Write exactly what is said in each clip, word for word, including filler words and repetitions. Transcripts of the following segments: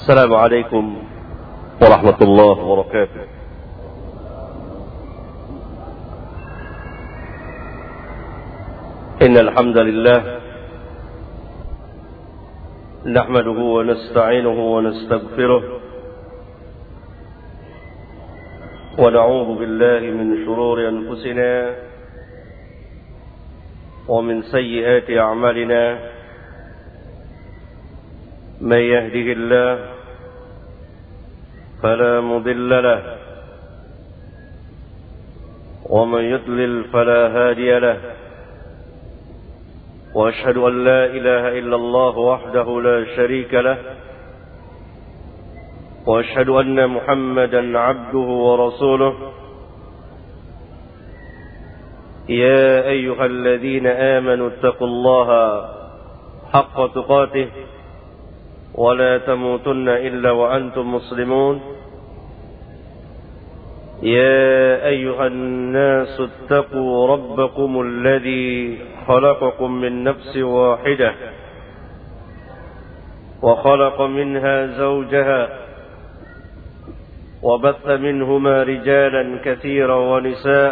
السلام عليكم ورحمة الله وبركاته. إن الحمد لله نحمده ونستعينه ونستغفره ونعوذ بالله من شرور أنفسنا ومن سيئات أعمالنا. من يهده الله فلا مضل له ومن يضلل فلا هادي له، وأشهد أن لا إله إلا الله وحده لا شريك له، وأشهد أن محمدا عبده ورسوله. يا أيها الذين آمنوا اتقوا الله حق تقاته ولا تموتن إلا وأنتم مسلمون. يا أيها الناس اتقوا ربكم الذي خلقكم من نفس واحدة وخلق منها زوجها وبث منهما رجالا كثيرا ونساء،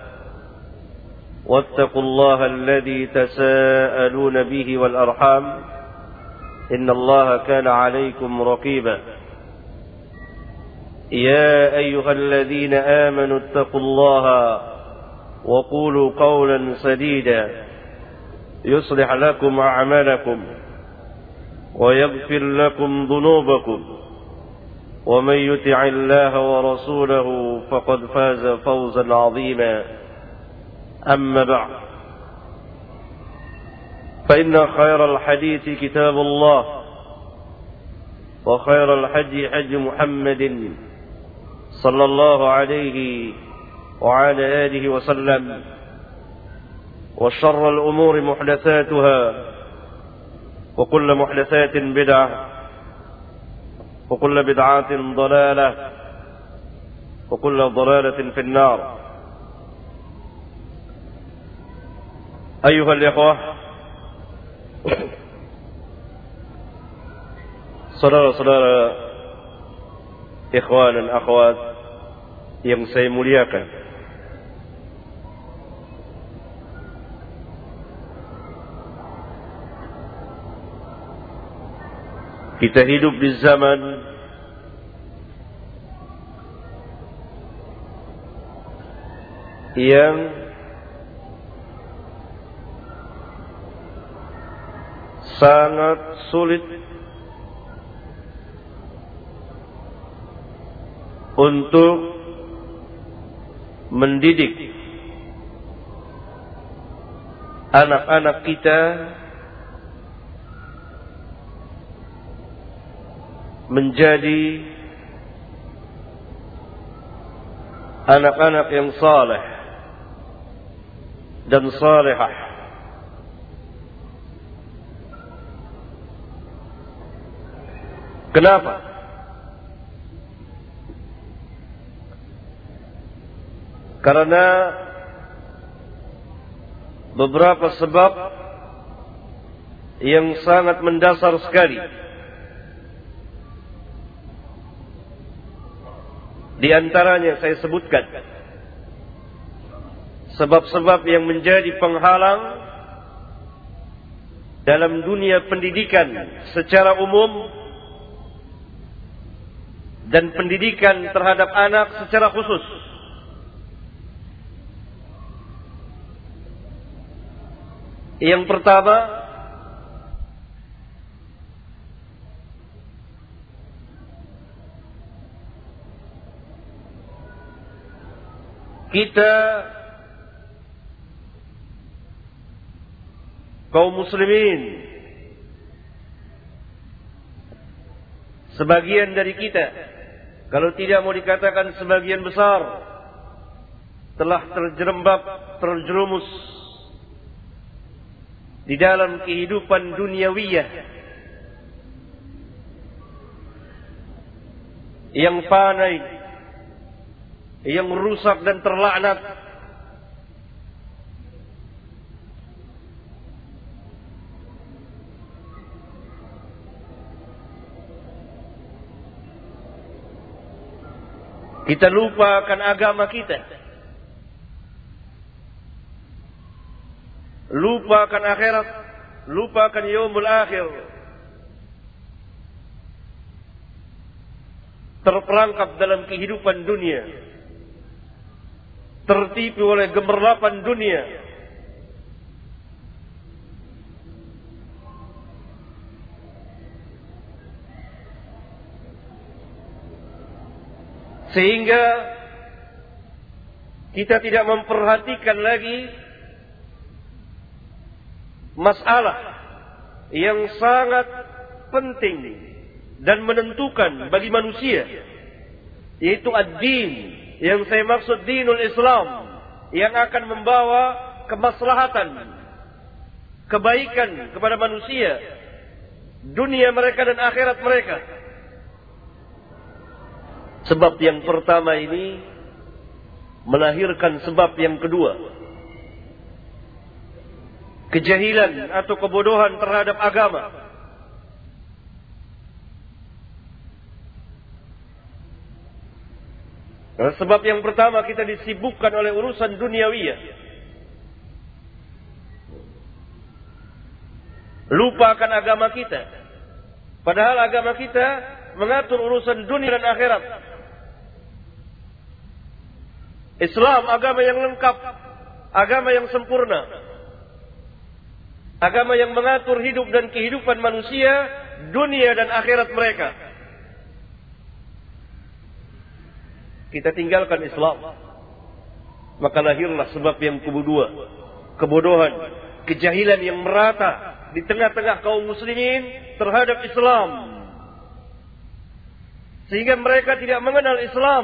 واتقوا الله الذي تساءلون به والأرحام إن الله كان عليكم رقيبا. يا أيها الذين آمنوا اتقوا الله وقولوا قولا سديدا يصلح لكم أعمالكم ويغفر لكم ذنوبكم، ومن يطع الله ورسوله فقد فاز فوزا عظيما. أما بعد، فإن خير الحديث كتاب الله، وخير الحج حج محمد صلى الله عليه وعلى آله وسلم، وشر الأمور محدثاتها، وكل محدثات بدعة، وكل بدعات ضلالة، وكل ضلالة في النار. أيها الإخوة، saudara-saudara, ikhwan dan akhwat yang saya muliakan, kita hidup di zaman yang sangat sulit untuk mendidik anak-anak kita menjadi anak-anak yang saleh dan salihah. Kenapa? Karena beberapa sebab yang sangat mendasar sekali. Di antaranya saya sebutkan sebab-sebab yang menjadi penghalang dalam dunia pendidikan secara umum dan pendidikan terhadap anak secara khusus. Yang pertama, kita kaum muslimin, sebagian dari kita, kalau tidak mau dikatakan sebagian besar, telah terjerembab, terjerumus di dalam kehidupan duniawiyah yang fana, yang rusak dan terlaknat. Kita lupa akan agama kita, lupa akan akhirat, lupa akan yaumul akhir, terperangkap dalam kehidupan dunia, tertipu oleh gemerlapan dunia. Sehingga kita tidak memperhatikan lagi masalah yang sangat penting dan menentukan bagi manusia, yaitu ad-din, yang saya maksud dinul Islam, yang akan membawa kemaslahatan, kebaikan kepada manusia, dunia mereka dan akhirat mereka. Sebab yang pertama ini melahirkan sebab yang kedua, kejahilan atau kebodohan terhadap agama. Karena sebab yang pertama, kita disibukkan oleh urusan duniawiyah, lupa akan agama kita, padahal agama kita mengatur urusan dunia dan akhirat. Islam agama yang lengkap, agama yang sempurna, agama yang mengatur hidup dan kehidupan manusia, dunia dan akhirat mereka. Kita tinggalkan Islam, maka lahirlah sebab yang kedua, kebodohan, kejahilan yang merata di tengah-tengah kaum muslimin terhadap Islam, sehingga mereka tidak mengenal Islam.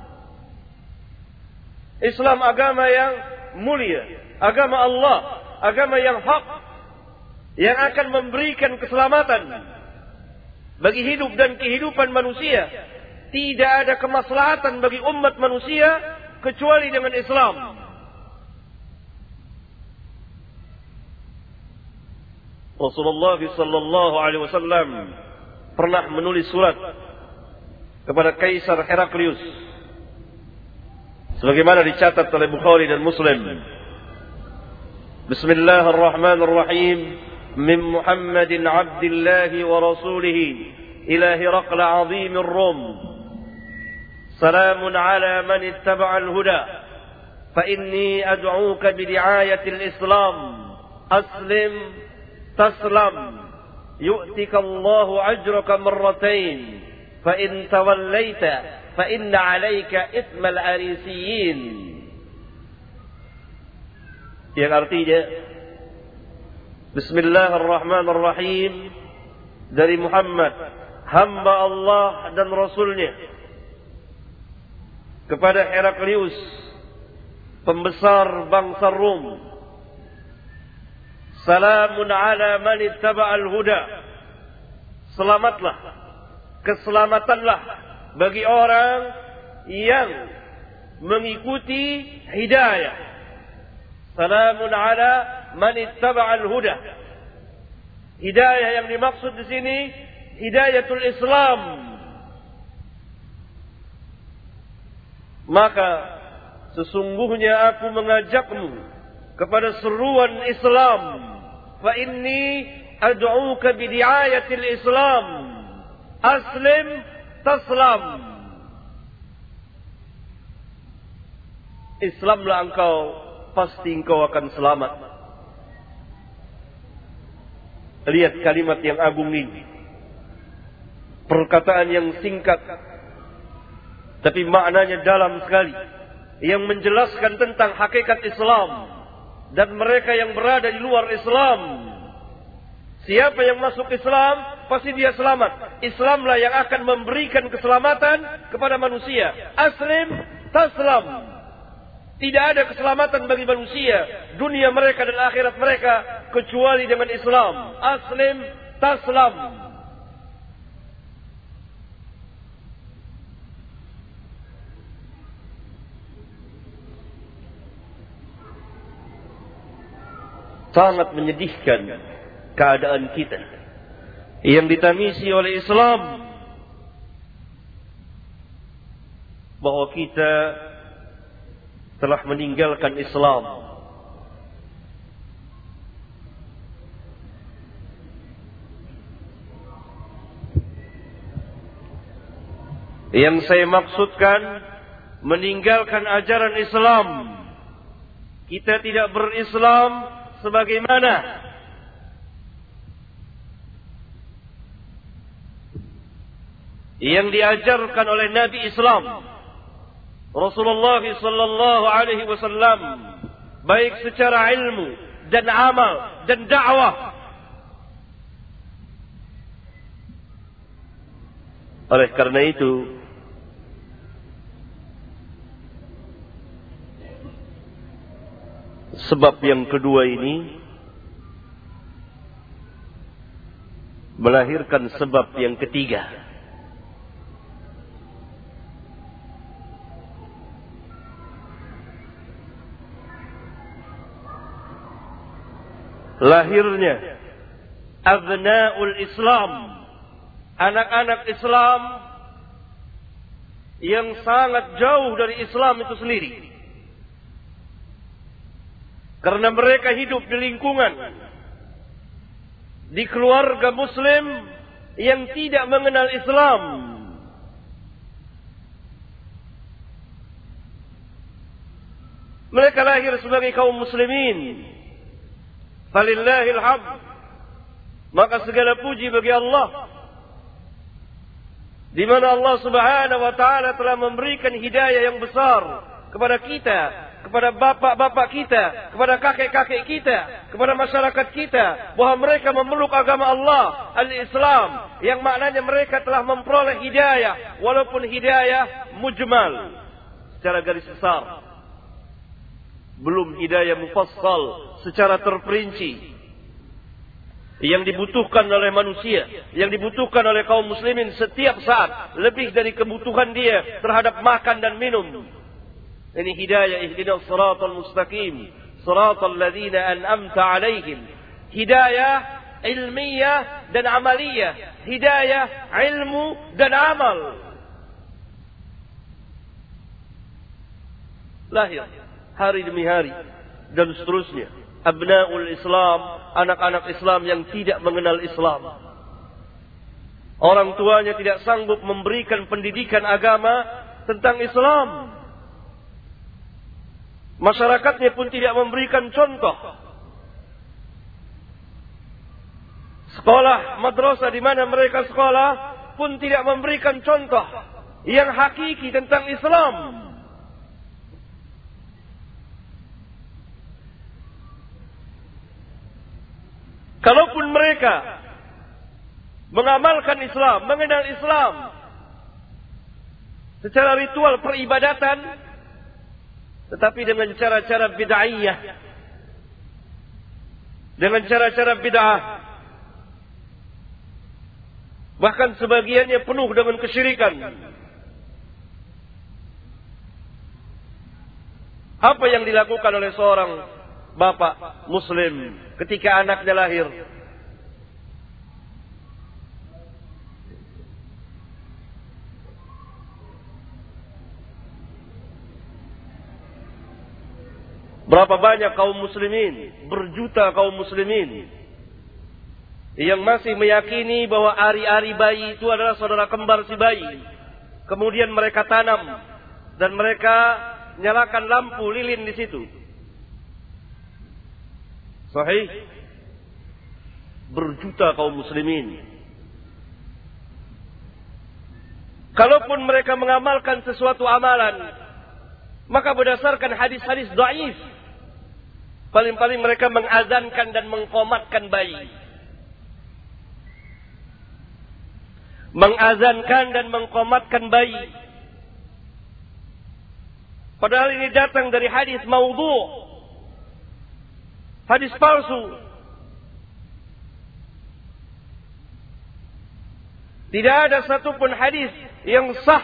Islam agama yang mulia, agama Allah, agama yang hak, yang akan memberikan keselamatan bagi hidup dan kehidupan manusia. Tidak ada kemaslahatan bagi umat manusia kecuali dengan Islam. Rasulullah sallallahu alaihi wasallam pernah menulis surat kepada Kaisar Heraklius, sebagaimana dicatat oleh Bukhari dan Muslim. Bismillahirrahmanirrahim. Min Muhammadin abdillahi wa rasulihi ila Hiraqla azimir Rum. Salamun ala man ittaba'a al-huda. Fa inni ad'uka bidi'ayati al-Islam. Aslim taslam. Yu'tika Allahu ajraka marratain. Fa in tawallaita فإن عليك إثم الأريسيين. Yang artinya, Bismillahirrahmanirrahim, dari Muhammad, hamba Allah dan Rasulnya, kepada Heraklius, pembesar bangsa Rum. Salamun ala man ittaba'al huda. Selamatlah, keselamatanlah bagi orang yang mengikuti hidayah. Salamun ala man ittaba'al huda. Hidayah yang dimaksud di sini hidayatul Islam. Maka sesungguhnya aku mengajakmu kepada seruan Islam. Fa inni ad'uka bidi'ayatil Islam. Aslim taslam. Islamlah engkau, pasti engkau akan selamat. Lihat kalimat yang agung ini, perkataan yang singkat tapi maknanya dalam sekali, yang menjelaskan tentang hakikat Islam dan mereka yang berada di luar Islam. Siapa yang masuk Islam, pasti dia selamat. Islamlah yang akan memberikan keselamatan kepada manusia. Aslim taslam. Tidak ada keselamatan bagi manusia, dunia mereka dan akhirat mereka, kecuali dengan Islam. Aslim taslam. Sangat menyedihkan keadaan kita yang ditamisi oleh Islam. bahwa kita telah meninggalkan Islam. Yang saya maksudkan meninggalkan ajaran Islam. Kita tidak berislam sebagaimana yang diajarkan oleh Nabi Islam Rasulullah sallallahu alaihi wasallam, baik secara ilmu dan amal dan dakwah. Oleh karena itu, sebab yang kedua ini melahirkan sebab yang ketiga. Lahirnya abnaul Islam, anak-anak Islam yang sangat jauh dari Islam itu sendiri. Karena mereka hidup di lingkungan, di keluarga Muslim yang tidak mengenal Islam. Mereka lahir sebagai kaum muslimin. Falillahil hamd. Maka segala puji bagi Allah, di mana Allah Subhanahu wa taala telah memberikan hidayah yang besar kepada kita, kepada bapak-bapak kita, kepada kakek-kakek kita, kepada masyarakat kita, bahwa mereka memeluk agama Allah, al-Islam, yang maknanya mereka telah memperoleh hidayah, walaupun hidayah mujmal, secara garis besar, belum hidayah mufassal, secara terperinci, yang dibutuhkan oleh manusia, yang dibutuhkan oleh kaum muslimin setiap saat, lebih dari kebutuhan dia terhadap makan dan minum. Ini hidayah, ihdinas siratal mustaqim, siratal ladzina an'amta alaihim. Hidayah ilmiah dan amaliyah, hidayah ilmu dan amal. Lahir hari demi hari dan seterusnya. Abnaul Islam, anak-anak Islam yang tidak mengenal Islam. Orang tuanya tidak sanggup memberikan pendidikan agama tentang Islam. Masyarakatnya pun tidak memberikan contoh. Sekolah, madrasah di mana mereka sekolah pun tidak memberikan contoh yang hakiki tentang Islam. Kalaupun mereka mengamalkan Islam, mengenal Islam secara ritual peribadatan, tetapi dengan cara-cara bid'ahiyah, dengan cara-cara bid'ah, bahkan sebagiannya penuh dengan kesyirikan. Apa yang dilakukan oleh seorang bapak muslim ketika anaknya lahir? Berapa banyak kaum muslimin, berjuta kaum muslimin yang masih meyakini bahwa ari-ari bayi itu adalah saudara kembar si bayi. Kemudian mereka tanam dan mereka nyalakan lampu lilin di situ. Sahih? Berjuta kaum muslimin. Kalaupun mereka mengamalkan sesuatu amalan, maka berdasarkan hadis-hadis dhaif, paling-paling mereka mengazankan dan mengqomatkan bayi. Mengazankan dan mengqomatkan bayi. Padahal ini datang dari hadis maudhu', hadis palsu. Tidak ada satupun hadis yang sah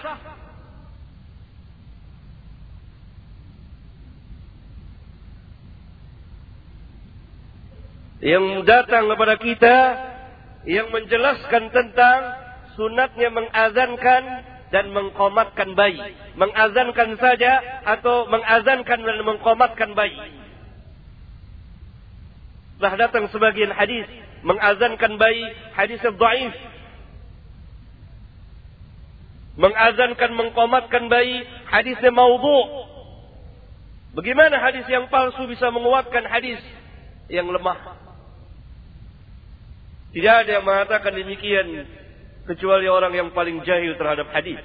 yang datang kepada kita yang menjelaskan tentang sunatnya mengazankan dan mengqamatkan bayi. Mengazankan saja atau mengazankan dan mengqamatkan bayi. Telah datang sebagian hadis mengazankan bayi, hadis dhaif. Mengazankan, mengqamatkan bayi, hadisnya maudhu'. Bagaimana hadis yang palsu bisa menguatkan hadis yang lemah? Tidak ada yang mengatakan demikian kecuali orang yang paling jahil terhadap hadis.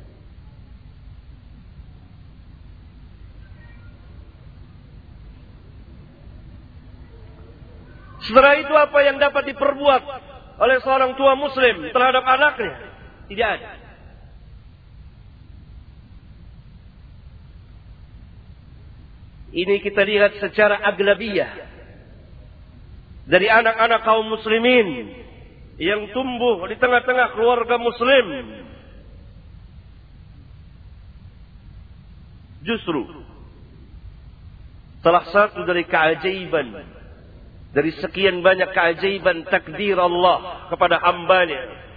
Setelah itu apa yang dapat diperbuat oleh seorang tua muslim terhadap anaknya? Tidak ada. Ini kita lihat secara aglabiyah dari anak-anak kaum muslimin yang tumbuh di tengah-tengah keluarga muslim. Justru salah satu dari keajaiban, dari sekian banyak keajaiban takdir Allah kepada hambanya,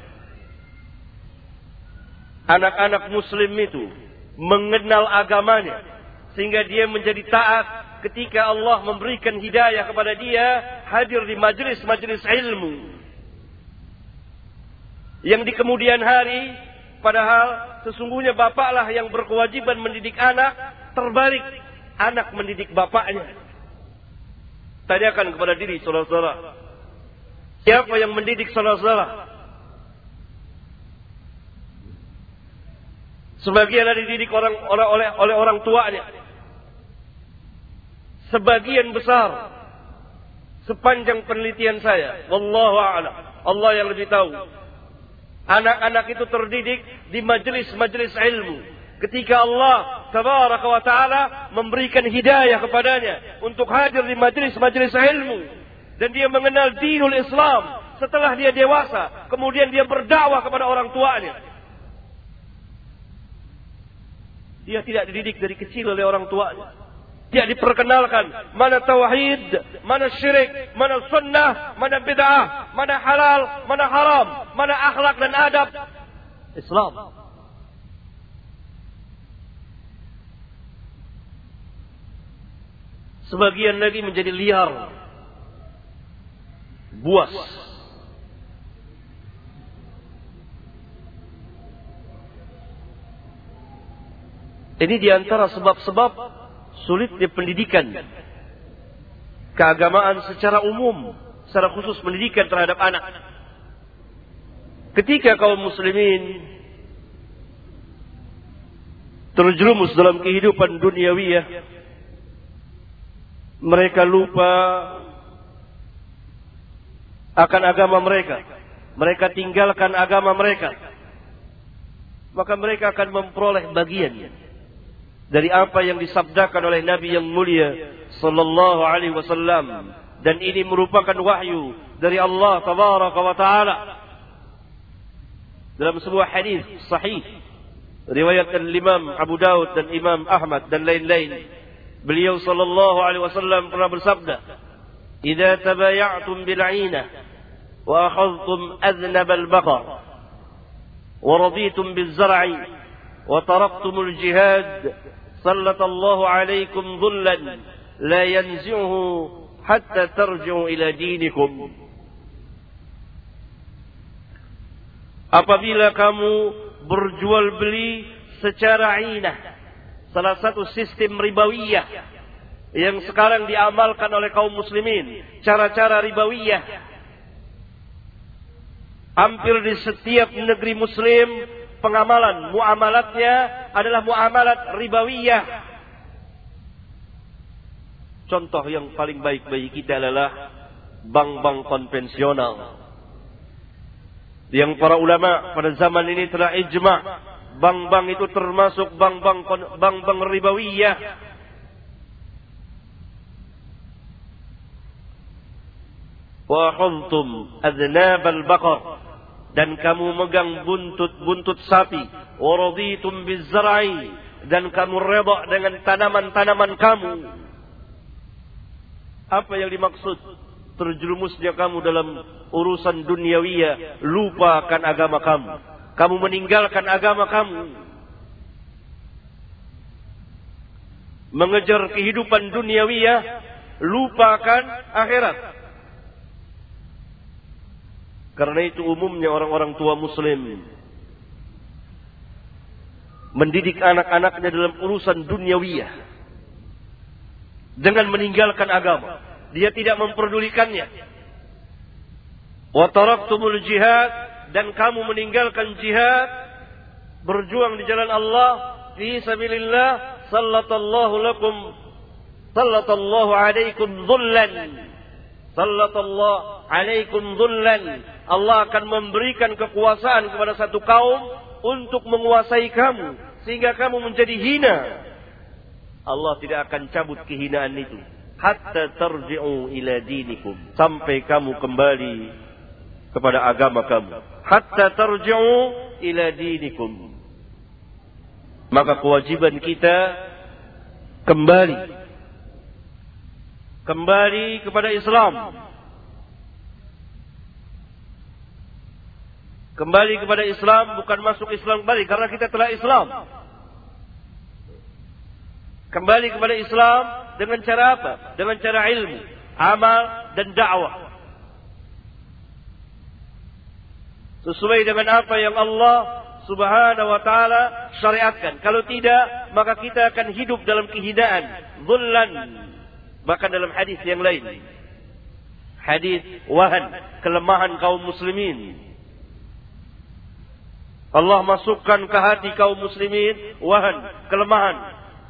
anak-anak muslim itu mengenal agamanya, sehingga dia menjadi taat ketika Allah memberikan hidayah kepada dia, hadir di majlis-majlis ilmu. Yang di kemudian hari, padahal sesungguhnya bapaklah yang berkewajiban mendidik anak, terbalik, anak mendidik bapaknya. Tanyakan kepada diri saudara-saudara, siapa yang mendidik saudara-saudara? Sebagian ada dididik orang oleh oleh oleh orang tuanya. Sebagian besar, sepanjang penelitian saya, wallahu a'lam, Allah yang lebih tahu, anak-anak itu terdidik di majelis-majelis ilmu. Ketika Allah tabaraka wa ta'ala memberikan hidayah kepadanya untuk hadir di majelis-majelis ilmu, dan dia mengenal dinul Islam setelah dia dewasa, kemudian dia berdakwah kepada orang tuanya. Dia tidak dididik dari kecil oleh orang tuanya. Dia diperkenalkan mana tauhid, mana syirik, mana sunnah, mana bid'ah, mana halal, mana haram, mana akhlak dan adab Islam. Sebagian lagi menjadi liar, buas. Ini diantara sebab-sebab sulitnya pendidikan keagamaan secara umum, secara khusus pendidikan terhadap anak. Ketika kaum muslimin terjerumus dalam kehidupan duniawiyah, mereka lupa akan agama mereka, mereka tinggalkan agama mereka, maka mereka akan memperoleh bagian dari apa yang disabdakan oleh Nabi yang mulia sallallahu alaihi wasallam, dan ini merupakan wahyu dari Allah tabaraka wa taala. Dalam sebuah hadis sahih riwayat Imam Abu Daud dan Imam Ahmad dan lain-lain, beliau sallallahu alaihi wasallam pernah bersabda, "Idza tabaya'tum bil 'ainah wa akhadhtum adhnab al-baqar wa raditum biz-zar'i wa taraktumul jihad, sallallahu alaikum dhullan la yanzi'uhu hatta tarji'u ila dinikum." Apabila kamu berjual beli secara ainah, salah satu sistem ribawiyah yang sekarang diamalkan oleh kaum muslimin, cara-cara ribawiyah, hampir di setiap negeri muslim pengamalan muamalatnya adalah muamalat ribawiyah. Contoh yang paling baik bagi kita adalah bank-bank konvensional, yang para ulama pada zaman ini telah ijma', bank-bank itu termasuk bank-bank bank-bank ribawiyah. Wa khudtum adnab al-baqar, dan kamu megang buntut-buntut sapi. Wa raditum biz-zar'i, dan kamu redha dengan tanaman-tanaman kamu. Apa yang dimaksud? Terjerumusnya kamu dalam urusan duniawiyah, lupakan agama kamu. kamu meninggalkan agama kamu, mengejar kehidupan duniawiyah, lupakan akhirat. Karena itu umumnya orang-orang tua muslim mendidik anak-anaknya dalam urusan duniawiyah dengan meninggalkan agama. Dia tidak memperdulikannya. Wa taraktumul jihad, dan kamu meninggalkan jihad, berjuang di jalan Allah fi sabilillah, sallallahu lakum sallallahu alaikum dhullan. Sallallahu alaikum dhullan. Allah akan memberikan kekuasaan kepada satu kaum untuk menguasai kamu sehingga kamu menjadi hina. Allah tidak akan cabut kehinaan itu hatta tarji'u ila dinikum, sampai kamu kembali kepada agama kamu. Hatta tarji'u ila dinikum. Maka kewajiban kita kembali kembali kepada Islam. Kembali kepada Islam, bukan masuk Islam kembali karena kita telah Islam. Kembali kepada Islam dengan cara apa? Dengan cara ilmu, amal dan dakwah. Sesuai dengan apa yang Allah Subhanahu wa taala syariatkan. Kalau tidak, maka kita akan hidup dalam kehinaan, dhullan. Bahkan dalam hadis yang lain, hadis wahan, kelemahan kaum muslimin, Allah masukkan ke hati kaum muslimin wahan, kelemahan.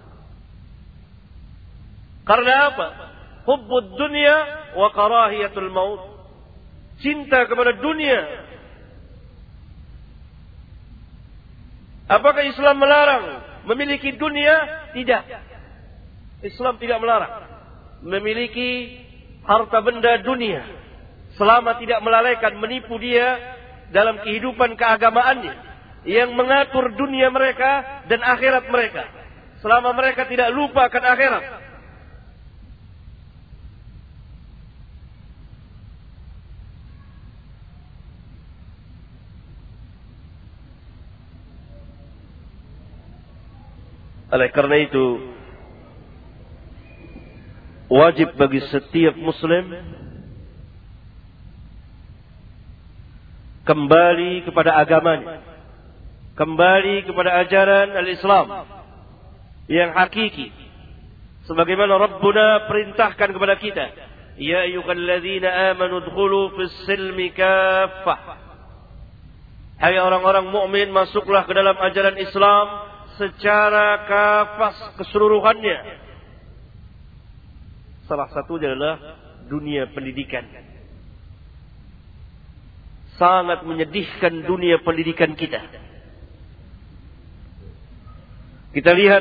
Karena apa? Hubbud dunya wa karahiyatul maut. Cinta kepada dunia. Apakah Islam melarang memiliki dunia? Tidak. Islam tidak melarang memiliki harta benda dunia, selama tidak melalaikan, menipu dia dalam kehidupan keagamaannya, yang mengatur dunia mereka dan akhirat mereka, selama mereka tidak lupa akan akhirat. Oleh karena itu, wajib bagi setiap muslim kembali kepada agamanya, kembali kepada ajaran al-Islam yang hakiki, sebagaimana Rabbuna perintahkan kepada kita, ya ayyuhalladzina amanu udkhulu fis silmi kaffah. Hai orang-orang mukmin, masuklah ke dalam ajaran Islam secara kafah, keseluruhannya. Salah satunya adalah dunia pendidikan. Sangat menyedihkan dunia pendidikan kita. Kita lihat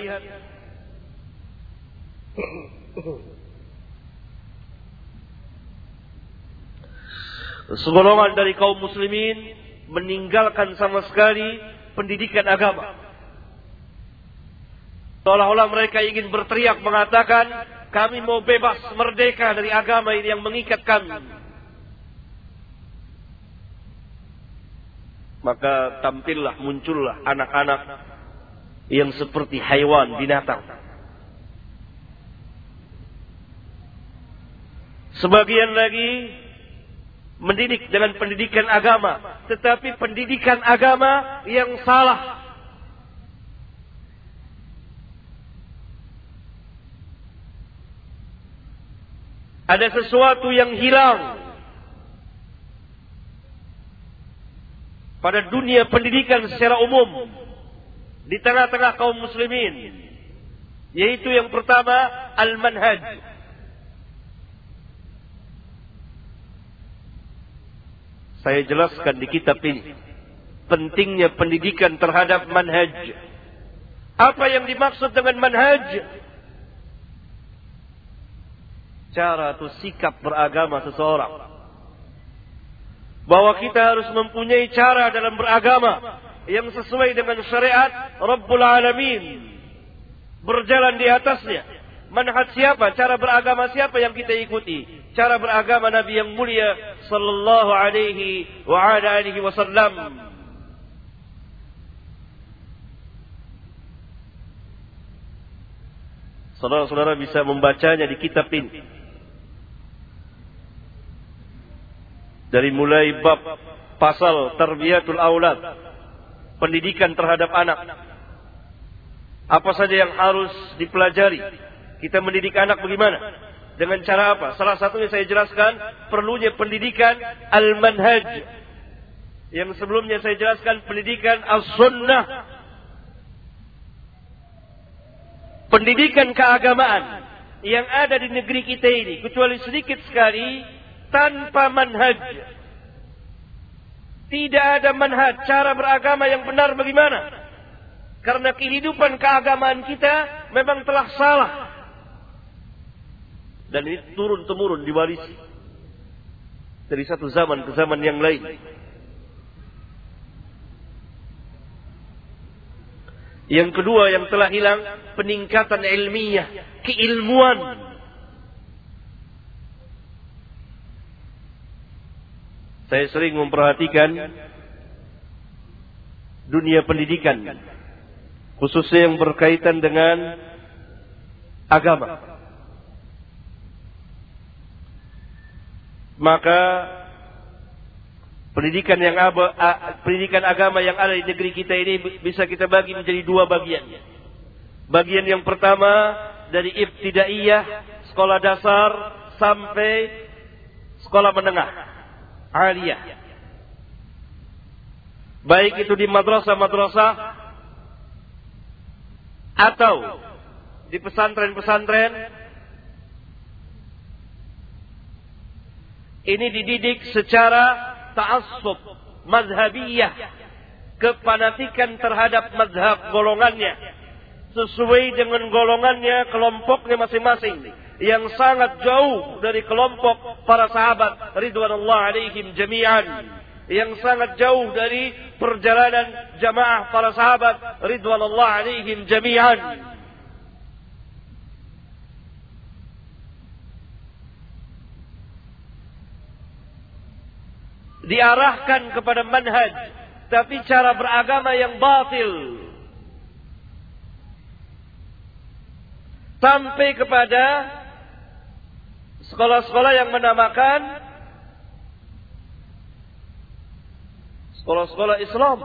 segolongan dari kaum muslimin meninggalkan sama sekali pendidikan agama. Seolah-olah mereka ingin berteriak mengatakan, kami mau bebas, merdeka dari agama ini yang mengikat kami. Maka tampillah, muncullah anak-anak yang seperti haiwan, binatang. Sebagian lagi mendidik dengan pendidikan agama, tetapi pendidikan agama yang salah. Ada sesuatu yang hilang pada dunia pendidikan secara umum di tengah-tengah kaum muslimin, yaitu yang pertama, al-manhaj. Saya jelaskan di kitab ini pentingnya pendidikan terhadap manhaj. Apa yang dimaksud dengan manhaj? Cara atau sikap beragama seseorang. Bahwa kita harus mempunyai cara dalam beragama yang sesuai dengan syariat Rabbul Alamin, berjalan di atasnya. Manhaj siapa? Cara beragama siapa yang kita ikuti? Cara beragama Nabi yang mulia sallallahu alaihi wa ala alihi wasallam. Saudara-saudara bisa membacanya di kitab ini. Dari mulai bab pasal tarbiyatul aulad, pendidikan terhadap anak. Apa saja yang harus dipelajari? Kita mendidik anak bagaimana? Dengan cara apa? Salah satunya saya jelaskan perlunya pendidikan al-manhaj. Yang sebelumnya saya jelaskan pendidikan as-sunnah. Pendidikan keagamaan yang ada di negeri kita ini, kecuali sedikit sekali, tanpa manhaj. Tidak ada manhaj, cara beragama yang benar bagaimana? Karena kehidupan keagamaan kita memang telah salah. Dan ini turun-temurun diwarisi dari satu zaman ke zaman yang lain. Yang kedua yang telah hilang, peningkatan ilmiah, keilmuan. Saya sering memperhatikan dunia pendidikan, khususnya yang berkaitan dengan agama. Maka pendidikan yang aba, pendidikan agama yang ada di negeri kita ini bisa kita bagi menjadi dua bagian. Bagian yang pertama dari ibtidaiyah, sekolah dasar sampai sekolah menengah, aliyah. Baik itu di madrasah-madrasah atau di pesantren-pesantren. Ini dididik secara ta'assub, mazhabiyah, kepanatikan terhadap mazhab golongannya, sesuai dengan golongannya, kelompoknya masing-masing, yang sangat jauh dari kelompok para sahabat ridwanullah alaihim jami'an, yang sangat jauh dari perjalanan jamaah para sahabat ridwanullah alaihim jami'an. Diarahkan kepada manhaj, tapi cara beragama yang batil. Sampai kepada sekolah-sekolah yang menamakan sekolah-sekolah Islam.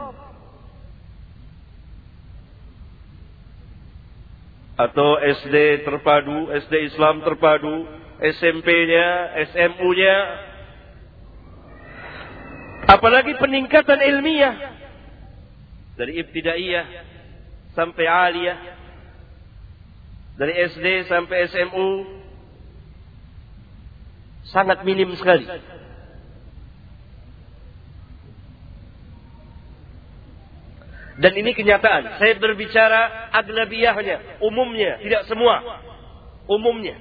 Atau S D terpadu, S D Islam terpadu, S M P-nya, S M U-nya. Apalagi peningkatan ilmiah dari ibtidaiyah sampai aliyah, dari S D sampai S M U, sangat minim sekali. Dan ini kenyataan. Saya berbicara aglabiyahnya, umumnya, tidak semua, umumnya.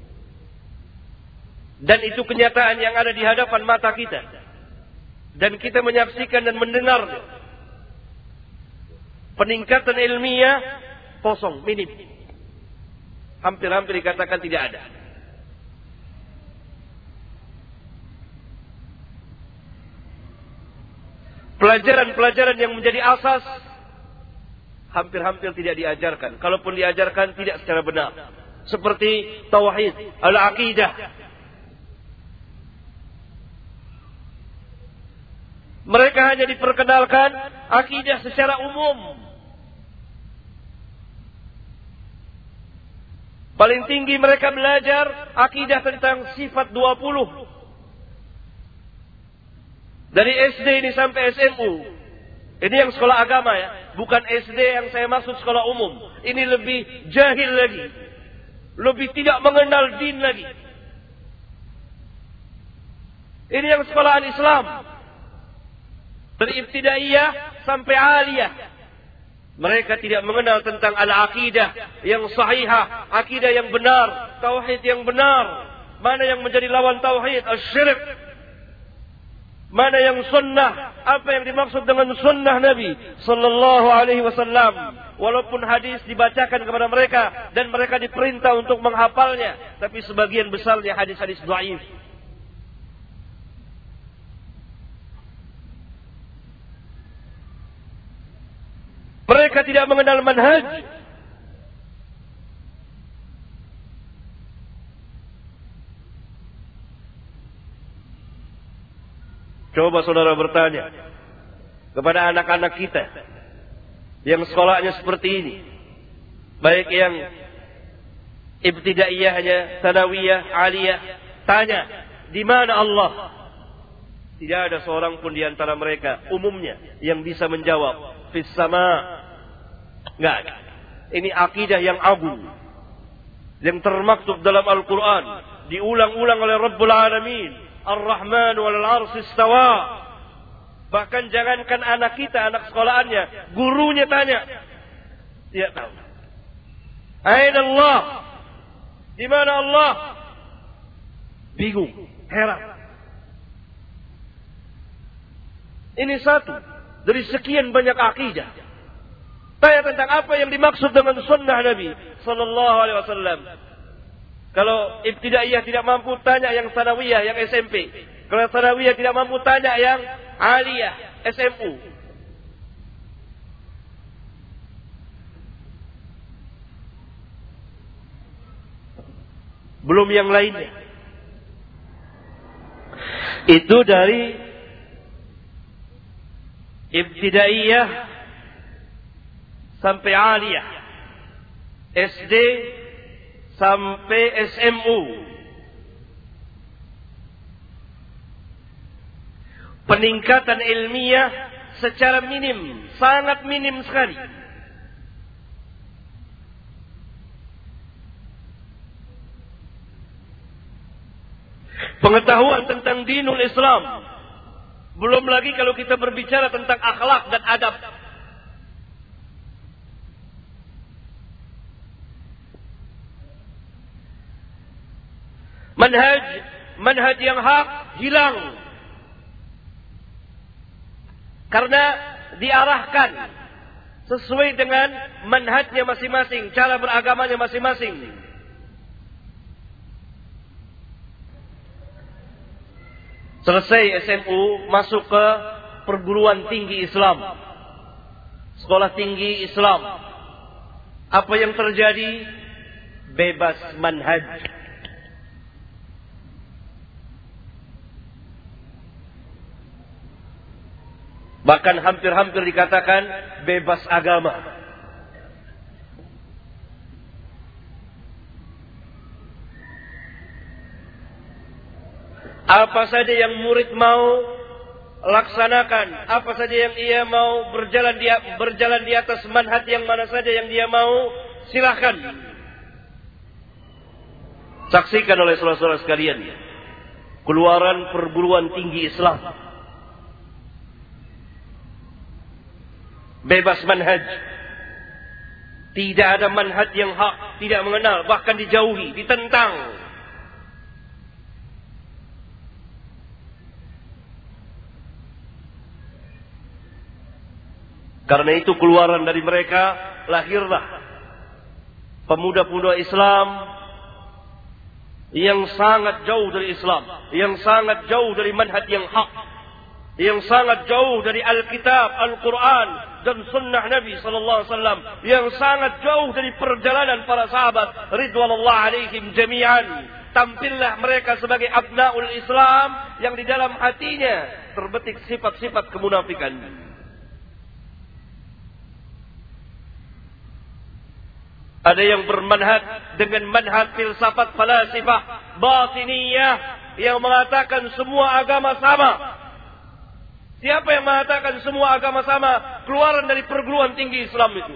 Dan itu kenyataan yang ada di hadapan mata kita. Dan kita menyaksikan dan mendengar peningkatan ilmiah kosong, minim. Hampir-hampir dikatakan tidak ada. Pelajaran-pelajaran yang menjadi asas hampir-hampir tidak diajarkan. Kalaupun diajarkan tidak secara benar. Seperti tauhid, al-aqidah. Mereka hanya diperkenalkan akidah secara umum. Paling tinggi mereka belajar akidah tentang sifat dua puluh. Dari S D ini sampai S M U. Ini yang sekolah agama ya. Bukan S D yang saya maksud sekolah umum. Ini lebih jahil lagi. Lebih tidak mengenal din lagi. Ini yang sekolahan Islam. Dari ibtidaiyah sampai aliyah. Mereka tidak mengenal tentang al-aqidah yang sahihah, akidah yang benar, tauhid yang benar. Mana yang menjadi lawan tauhid, asy-syirik. Mana yang sunnah, apa yang dimaksud dengan sunnah Nabi sallallahu alaihi wasallam. Walaupun hadis dibacakan kepada mereka dan mereka diperintah untuk menghafalnya, tapi sebagian besarnya hadis-hadis dhaif. Mereka tidak mengenal manhaj. Coba saudara bertanya kepada anak-anak kita yang sekolahnya seperti ini, baik yang ibtidaiyahnya, tsanawiyah, aliyah, tanya, di mana Allah? Tidak ada seorang pun di antara mereka umumnya yang bisa menjawab fis sama. Enggak ada. Ini akidah yang agung, yang termaktub dalam Al-Quran, diulang-ulang oleh Rabbul Alamin, Ar-Rahman wal 'arsy istawa. Bahkan jangankan anak kita, anak sekolahannya, gurunya tanya, tidak tahu. Aina Allah? Di mana Allah? Bingung, heran. Ini satu dari sekian banyak akidah. Tanya tentang apa yang dimaksud dengan sunnah Nabi Sallallahu Alaihi Wasallam. Kalau ibtidaiyah tidak mampu, tanya yang sanawiyah, yang S M P. Kalau sanawiyah tidak mampu, tanya yang aliyah, S M U. Belum yang lainnya. Itu dari ibtidaiyah sampai aliyah, S D sampai S M U. Peningkatan ilmiah secara minim, sangat minim sekali. Pengetahuan tentang dinul Islam, belum lagi kalau kita berbicara tentang akhlak dan adab. Manhaj, manhaj yang hak hilang. Karena diarahkan sesuai dengan manhajnya masing-masing, cara beragamanya masing-masing. Selesai S M U, masuk ke perguruan tinggi Islam, sekolah tinggi Islam. Apa yang terjadi? Bebas manhaj. Bahkan hampir-hampir dikatakan bebas agama. Apa saja yang murid mau laksanakan, apa saja yang ia mau berjalan di berjalan di atas manhaj yang mana saja yang dia mau, silahkan. Saksikan oleh saudara-saudara sekalian, keluaran perguruan tinggi Islam, bebas manhaj. Tidak ada manhaj yang hak, tidak mengenal, bahkan dijauhi, ditentang. Karena itu keluaran dari mereka lahirlah pemuda-pemuda Islam yang sangat jauh dari Islam, yang sangat jauh dari manhaj yang hak, yang sangat jauh dari Alkitab, Al-Quran dan Sunnah Nabi Sallallahu Alaihi Wasallam, yang sangat jauh dari perjalanan para sahabat Ridwanullah alaihim jami'an. Tampillah mereka sebagai abnaul Islam yang di dalam hatinya terbetik sifat-sifat kemunafikan. Ada yang bermanhaj dengan manhaj filsafat falasifah batiniyah yang mengatakan semua agama sama. Siapa yang mengatakan semua agama sama? Keluaran dari perguruan tinggi Islam itu.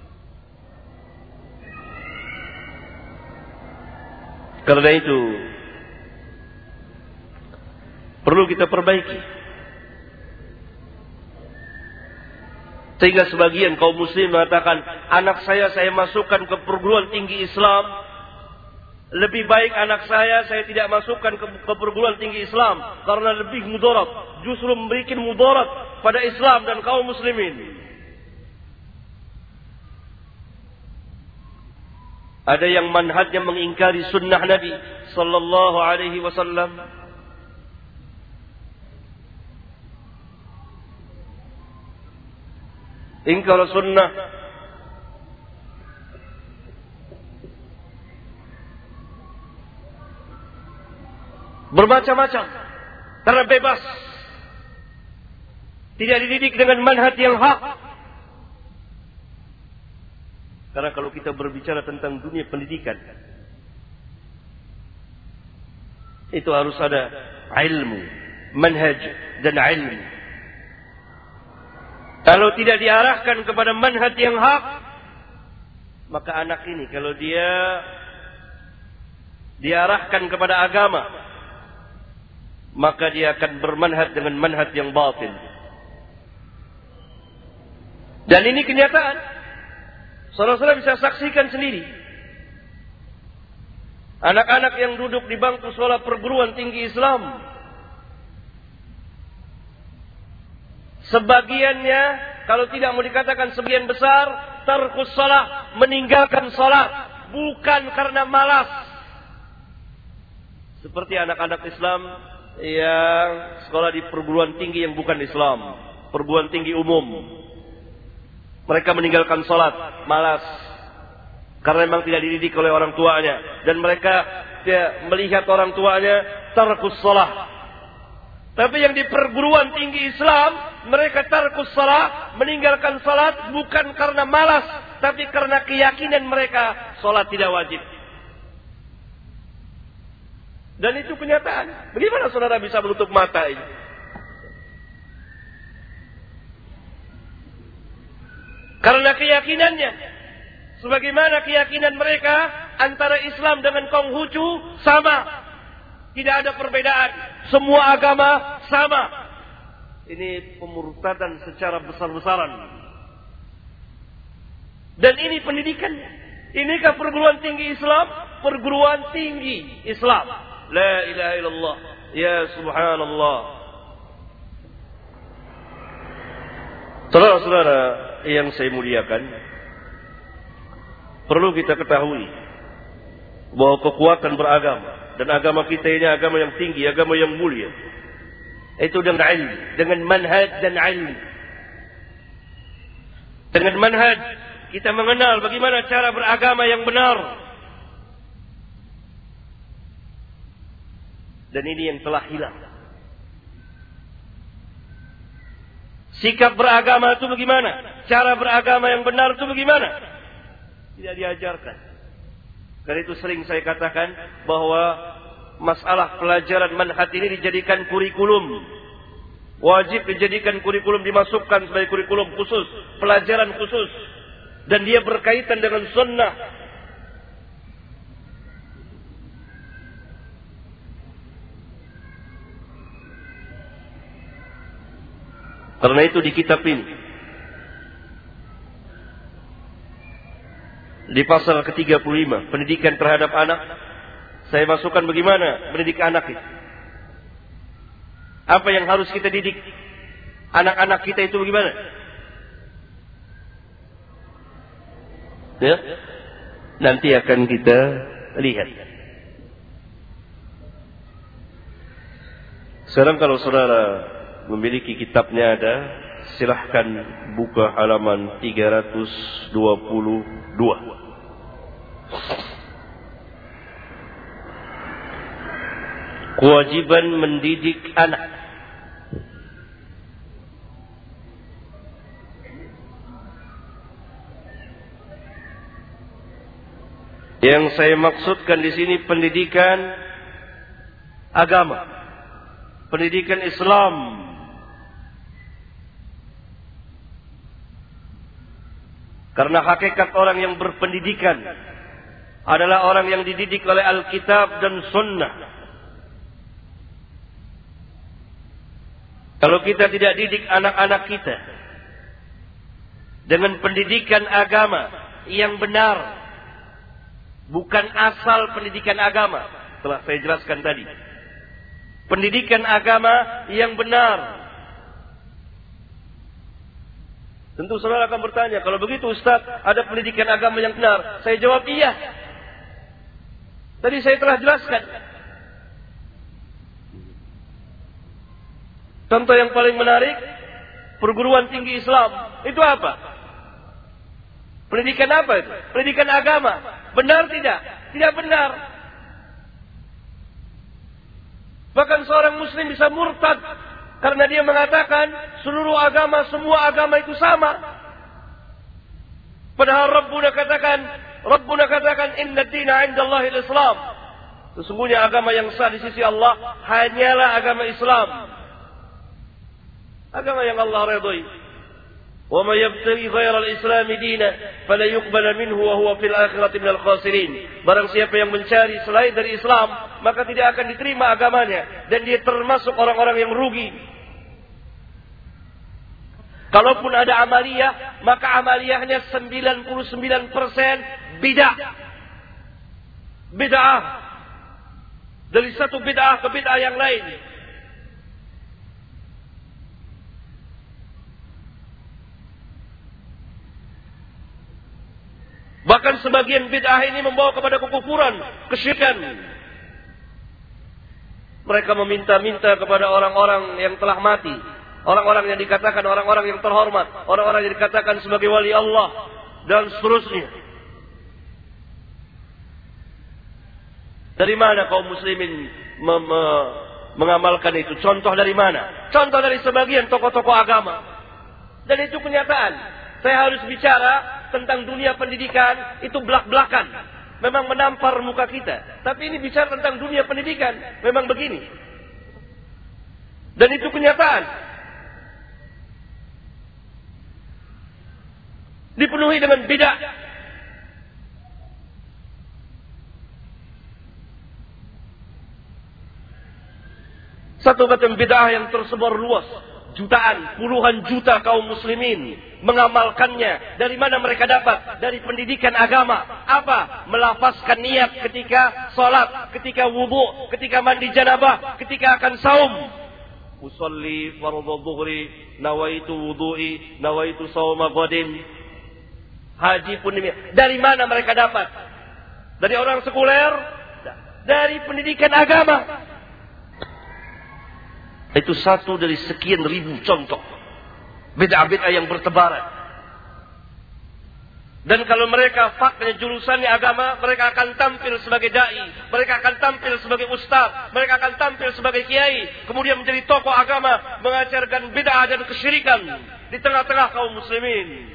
Karena itu perlu kita perbaiki. Sehingga sebagian kaum muslim mengatakan, anak saya saya masukkan ke perguruan tinggi Islam. Lebih baik anak saya saya tidak masukkan ke, ke perguruan tinggi Islam, karena lebih mudarat, justru memberikan mudarat pada Islam dan kaum muslimin. Ada yang manhajnya mengingkari sunnah Nabi Sallallahu Alaihi Wasallam. Ingkar sunnah. Bermacam-macam. Karena bebas. Tidak dididik dengan manhaj yang hak. Karena kalau kita berbicara tentang dunia pendidikan, itu harus ada ilmu, manhaj dan ilmu. Kalau tidak diarahkan kepada manhaj yang hak, maka anak ini kalau dia diarahkan kepada agama, maka dia akan bermanhaj dengan manhaj yang batil. Dan ini kenyataan. Saudara-saudara bisa saksikan sendiri. Anak-anak yang duduk di bangku sekolah perguruan tinggi Islam, sebagiannya, kalau tidak mau dikatakan sebagian besar, tarkus salat, meninggalkan salat, bukan karena malas. Seperti anak-anak Islam yang sekolah di perguruan tinggi yang bukan Islam, perguruan tinggi umum. Mereka meninggalkan salat, malas. Karena memang tidak dididik oleh orang tuanya. Dan mereka dia melihat orang tuanya tarkus salat. Tapi yang di perguruan tinggi Islam, mereka tarkus salat, meninggalkan salat bukan karena malas, tapi karena keyakinan mereka salat tidak wajib. Dan itu kenyataan. Bagaimana saudara bisa menutup mata ini? Karena keyakinannya, sebagaimana keyakinan mereka antara Islam dengan Konghucu sama, tidak ada perbedaan, semua agama sama. Ini pemurtadan secara besar-besaran. Dan ini pendidikannya. Inikah perguruan tinggi Islam? Perguruan tinggi Islam. La ilaha illallah. Ya subhanallah. Saudara-saudara yang saya muliakan, perlu kita ketahui bahwa kekuatan beragama, dan agama kita ini agama yang tinggi, agama yang mulia, itu dengan ilmu, dengan manhaj dan ilmu. Dengan manhaj kita mengenal bagaimana cara beragama yang benar. Dan ini yang telah hilang. Sikap beragama itu bagaimana? Cara beragama yang benar itu bagaimana? Tidak diajarkan. Karena itu sering saya katakan bahwa masalah pelajaran manhaj ini dijadikan kurikulum. Wajib dijadikan kurikulum, dimasukkan sebagai kurikulum khusus, pelajaran khusus. Dan dia berkaitan dengan sunnah. Karena itu di kitab ini, di pasal ke tiga puluh lima, pendidikan terhadap anak, saya masukkan bagaimana mendidik anak itu. Apa yang harus kita didik anak-anak kita itu bagaimana? Ya, nanti akan kita lihat. Sekarang kalau saudara memiliki kitabnya ada, silahkan buka halaman tiga ratus dua puluh dua. Kewajiban mendidik anak. Yang saya maksudkan di sini pendidikan agama, pendidikan Islam. Karena hakikat orang yang berpendidikan adalah orang yang dididik oleh Alkitab dan Sunnah. Kalau kita tidak didik anak-anak kita dengan pendidikan agama yang benar, bukan asal pendidikan agama, telah saya jelaskan tadi, pendidikan agama yang benar. Tentu saudara akan bertanya, kalau begitu Ustaz, ada pendidikan agama yang benar? Saya jawab iya. Tadi saya telah jelaskan. Contoh yang paling menarik, perguruan tinggi Islam. Itu apa? Pendidikan apa itu? Pendidikan agama. Benar tidak? Tidak benar. Bahkan seorang muslim bisa murtad Karena dia mengatakan seluruh agama, semua agama itu sama. Padahal Rabbuna katakan, Rabbuna katakan inna dina 'indallahi al-Islam. Sesungguhnya agama yang sah di sisi Allah hanyalah agama Islam. Agama yang Allah ridhai. Wa may yabtaghi ghayra al-Islam dinan fala yuqbal minhu wa huwa fil akhirati minal khasirin. Barang siapa yang mencari selain dari Islam, maka tidak akan diterima agamanya dan dia termasuk orang-orang yang rugi. Kalaupun ada amaliyah, maka amaliyahnya sembilan puluh sembilan persen bid'ah. Bid'ah. Dari satu bid'ah ke bid'ah yang lain. Bahkan sebagian bid'ah ini membawa kepada kekufuran, kesyirikan. Mereka meminta-minta kepada orang-orang yang telah mati. Orang-orang yang dikatakan orang-orang yang terhormat. Orang-orang yang dikatakan sebagai wali Allah. Dan seterusnya. Dari mana kaum muslimin me- me- mengamalkan itu? Contoh dari mana? Contoh dari sebagian tokoh-tokoh agama. Dan itu kenyataan. Saya harus bicara tentang dunia pendidikan, itu belak-belakan. Memang menampar muka kita. Tapi ini bicara tentang dunia pendidikan. Memang begini. Dan itu kenyataan. Dipenuhi dengan bid'ah. Satu macam bid'ah yang tersebar luas. Jutaan, puluhan juta kaum muslimin mengamalkannya. Dari mana mereka dapat? Dari pendidikan agama. Apa? Melafazkan niat ketika salat, ketika wudu, ketika mandi janabah, ketika akan saum. Usolli fardhu dhuhri, nawaitu wudu'i, nawaitu sauma ghadin. Haji pun demikian. Dari mana mereka dapat? Dari orang sekuler? Dari pendidikan agama. Itu satu dari sekian ribu contoh bid'ah-bid'ah yang bertebaran. Dan kalau mereka faktanya jurusannya agama, mereka akan tampil sebagai dai, mereka akan tampil sebagai ustaz, mereka akan tampil sebagai kiai, kemudian menjadi tokoh agama, mengajarkan bid'ah dan kesyirikan di tengah-tengah kaum muslimin.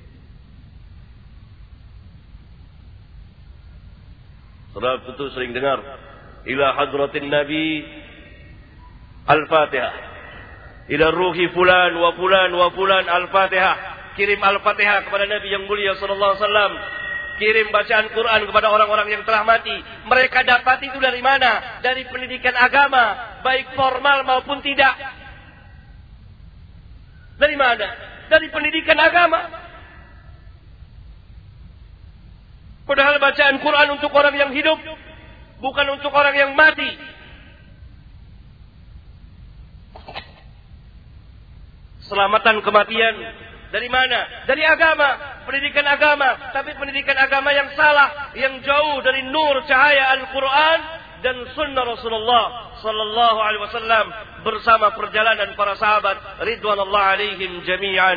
Saudara tentu sering dengar ila hadratin nabi Al-Fatihah. Ila ruhi fulan wa fulan wa fulan Al-Fatihah. Kirim Al-Fatihah kepada Nabi yang mulia sallallahu alaihi wasallam. Kirim bacaan Quran kepada orang-orang yang telah mati. Mereka dapat itu dari mana? Dari pendidikan agama, baik formal maupun tidak. Dari mana? Dari pendidikan agama. Padahal bacaan Quran untuk orang yang hidup, bukan untuk orang yang mati. Selamatan kematian dari mana? Dari agama, pendidikan agama, tapi pendidikan agama yang salah, yang jauh dari nur cahaya Al-Quran dan sunnah Rasulullah sallallahu alaihi wasallam bersama perjalanan para sahabat ridwanullah alaihim jami'an.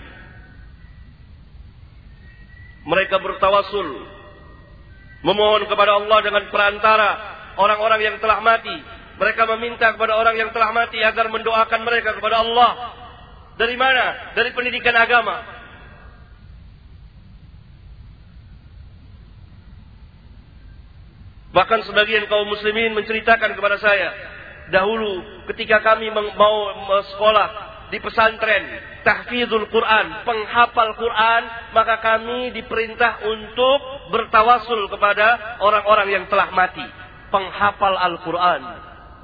Mereka bertawasul, memohon kepada Allah dengan perantara orang-orang yang telah mati. Mereka meminta kepada orang yang telah mati agar mendoakan mereka kepada Allah. Dari mana? Dari pendidikan agama. Bahkan sebagian kaum muslimin menceritakan kepada saya, dahulu ketika kami mau sekolah di pesantren, tahfizul Quran, penghafal Quran, maka kami diperintah untuk bertawasul kepada orang-orang yang telah mati, penghafal Al-Quran.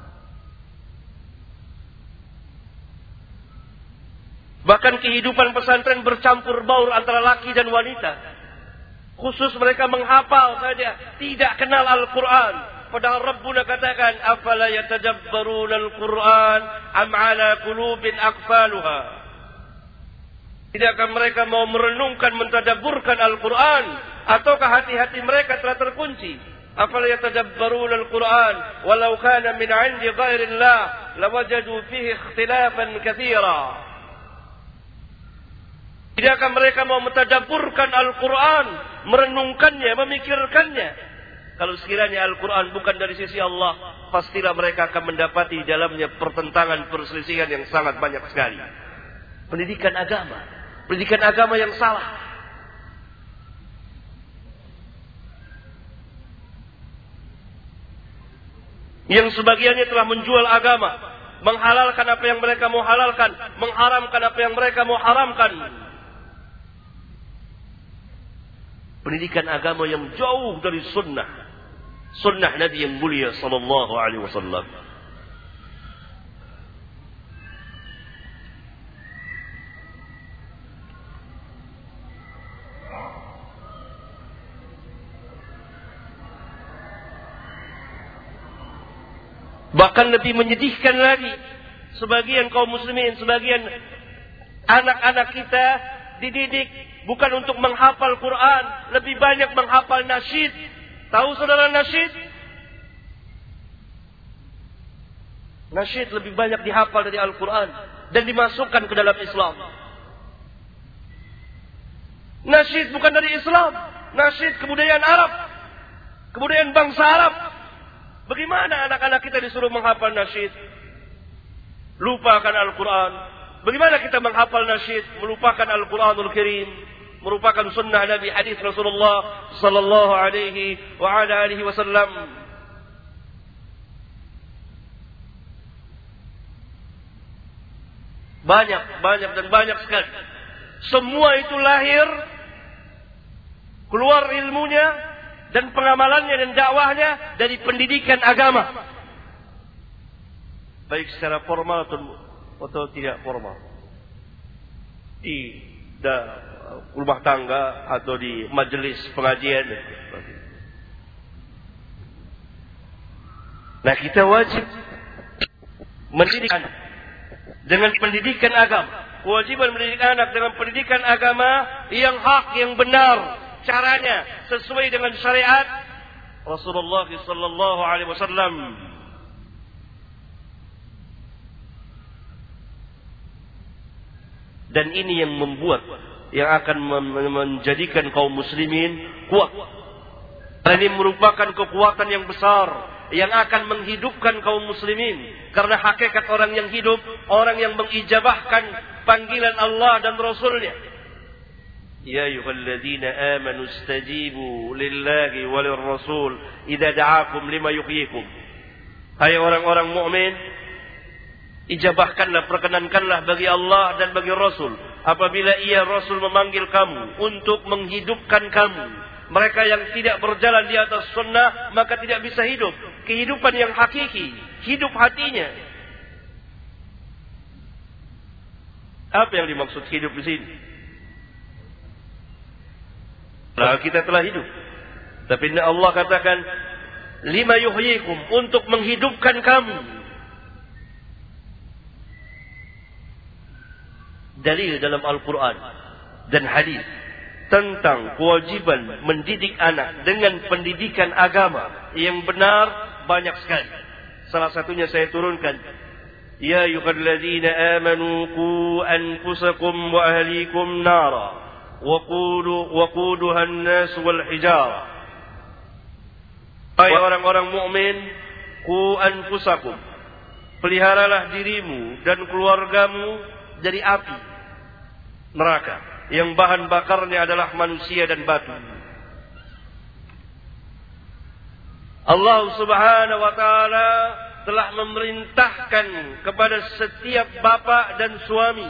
Bahkan kehidupan pesantren bercampur baur antara laki dan wanita. Khusus mereka menghafal saja, tidak kenal Al-Quran. Padahal Rabbuna katakan, afala yatadabbaruna Al-Quran am ala qulubin aqfaluha. Tidakkah mereka mau merenungkan, mentadabburkan Al-Quran, ataukah hati-hati mereka telah terkunci? Afala yatadabbaruna Al-Quran walau kana min 'indi ghairillah lawajadu fihi ikhtilafan katsira. Tidakkah mereka mau mentadabburkan Al-Quran, merenungkannya, memikirkannya? Kalau sekiranya Al-Quran bukan dari sisi Allah, pastilah mereka akan mendapati di dalamnya pertentangan, perselisihan yang sangat banyak sekali. Pendidikan agama, pendidikan agama yang salah. Yang sebagiannya telah menjual agama, menghalalkan apa yang mereka mau halalkan, mengharamkan apa yang mereka mau haramkan. Pendidikan agama yang jauh dari sunnah, sunnah Nabi yang mulia sallallahu alaihi wasallam. Bahkan lebih menyedihkan lagi, sebagian kaum muslimin, sebagian anak-anak kita dididik bukan untuk menghafal Quran, lebih banyak menghafal nasyid. Tahu saudara nasyid? Nasyid lebih banyak dihafal dari Al-Quran dan dimasukkan ke dalam Islam. Nasyid bukan dari Islam. Nasyid kebudayaan Arab, kebudayaan bangsa Arab. Bagaimana anak-anak kita disuruh menghafal nasyid? Lupakan Al-Quran. Bagaimana kita menghafal nasyid? Melupakan Al-Quranul Karim, merupakan sunnah Nabi, hadis Rasulullah sallallahu alaihi wa ala alihi wasallam. Banyak, banyak dan banyak sekali. Semua itu lahir, keluar ilmunya dan pengamalannya dan dakwahnya dari pendidikan agama, baik secara formal atau, atau tidak formal, di da, rumah tangga atau di majelis pengajian. Nah, kita wajib mendidik anak dengan pendidikan agama. Kewajiban mendidik anak dengan pendidikan agama yang hak, yang benar. Caranya sesuai dengan syariat Rasulullah sallallahu alaihi wasallam. Dan ini yang membuat, yang akan menjadikan kaum muslimin kuat. Dan ini merupakan kekuatan yang besar yang akan menghidupkan kaum muslimin. Karena hakikat orang yang hidup, orang yang mengijabahkan panggilan Allah dan Rasulnya. Ya ayyuhalladzina amanu istajibu lillahi walir rasul idza da'akum lima yuhyikum. Hai orang-orang mukmin, ijabahkanlah, perkenankanlah bagi Allah dan bagi Rasul apabila ia Rasul memanggil kamu untuk menghidupkan kamu. Mereka yang tidak berjalan di atas sunnah maka tidak bisa hidup kehidupan yang hakiki, hidup hatinya. Apa yang dimaksud hidup di sini? Nah, kita telah hidup. Tapi Allah katakan lima yuhyikum, untuk menghidupkan kamu. Dalil dalam Al-Quran dan hadis tentang kewajiban mendidik anak dengan pendidikan agama yang benar banyak sekali. Salah satunya saya turunkan. Ya ayyuhalladzina amanu qu anfusakum wa ahlikum nara Waqudu waquduha an-nas wal hijarah. Hai orang-orang mukmin, qu anfusakum, peliharalah dirimu dan keluargamu dari api neraka yang bahan bakarnya adalah manusia dan batu. Allah Subhanahu wa taala telah memerintahkan kepada setiap bapak dan suami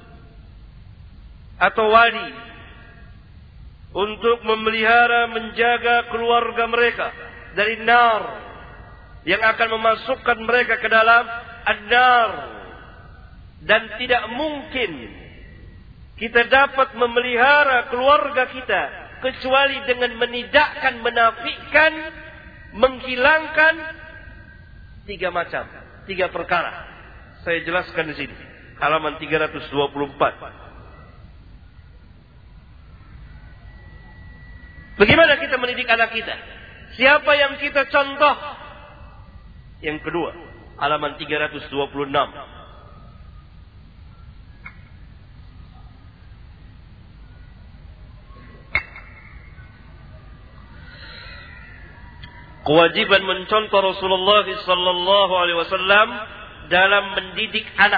atau wali untuk memelihara, menjaga keluarga mereka dari nar yang akan memasukkan mereka ke dalam an-nar. Dan tidak mungkin kita dapat memelihara keluarga kita kecuali dengan menidakkan, menafikan, menghilangkan tiga macam, tiga perkara. Saya jelaskan di sini, halaman tiga ratus dua puluh empat. Bagaimana kita mendidik anak kita? Siapa yang kita contoh? Yang kedua, halaman tiga ratus dua puluh enam. kewajiban mencontoh Rasulullah sallallahu alaihi wasallam dalam mendidik anak.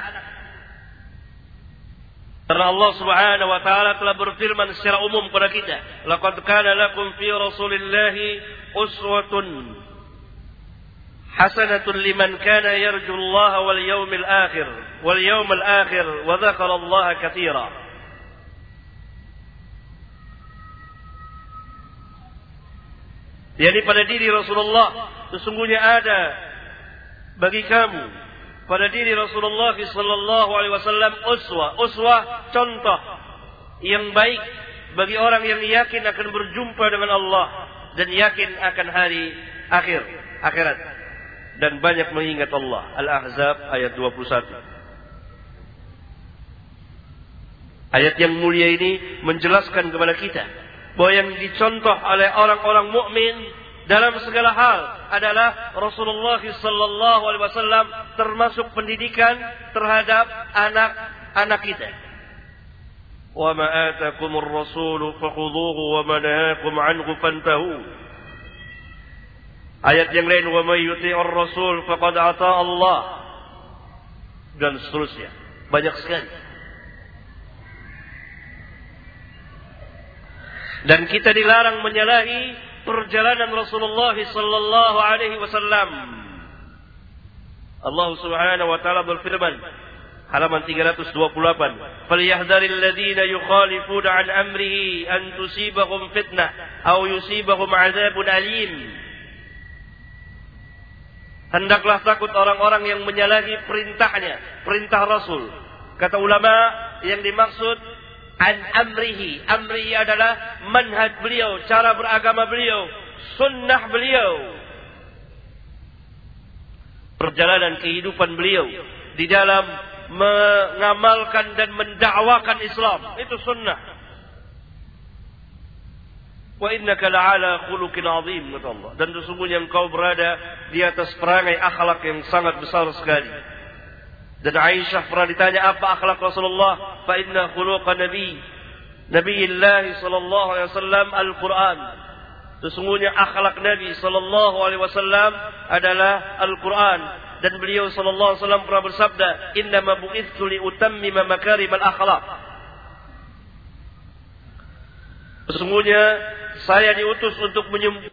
Karena Allah Subhanahu wa taala telah berfirman secara umum kepada kita, "Laqad kana lakum fi Rasulillahi uswatun hasanatun liman kana yarjullaha wal yawmil akhir wal yawmal akhir wa dzakara Allaha katsira." Yani pada diri Rasulullah sesungguhnya ada bagi kamu pada diri Rasulullah sallallahu alaihi wasallam uswah, uswah contoh yang baik bagi orang yang yakin akan berjumpa dengan Allah dan yakin akan hari akhir, akhirat dan banyak mengingat Allah. Al-Ahzab ayat dua puluh satu. Ayat yang mulia ini menjelaskan kepada kita bahwa yang dicontoh oleh orang-orang mukmin dalam segala hal adalah Rasulullah sallallahu alaihi wasallam, termasuk pendidikan terhadap anak-anak kita. Wa ma atakumur rasul fakhudhuhu wa ma nahakum anhu fantahu. Ayat yang lain, wa may yuti'ir rasul faqad ata Allah, dan seterusnya. Banyak sekali. Dan kita dilarang menyalahi perjalanan Rasulullah sallallahu alaihi wasallam. Allah Subhanahu wa taala berfirman, halaman tiga ratus dua puluh delapan, "Falyahdharil ladzina yukhalifuna an amrihi an tusibahum fitnah aw yusibahum 'adzabun alim." Hendaklah takut orang-orang yang menyalahi perintahnya, perintah Rasul. Kata ulama, yang dimaksud an amrihi, amrihi adalah manhaj beliau, cara beragama beliau, sunnah beliau, perjalanan kehidupan beliau di dalam mengamalkan dan mendakwakan Islam. Itu sunnah. Wa innaka la'ala khuluqin 'azim, kata Allah. Dan sesungguhnya engkau berada di atas perangai akhlak yang sangat besar sekali. Dan Aisyah pernah ditanya apa akhlak Rasulullah, fa inna khuluqan nabi Nabiillah sallallahu alaihi wasallam Al-Qur'an. Sesungguhnya akhlak Nabi sallallahu alaihi wasallam adalah Al-Qur'an. Dan beliau sallallahu alaihi wasallam pernah bersabda, "Inna ma bu'itsu li utammima makarimal akhlaq." Sesungguhnya saya diutus untuk menyempurnakan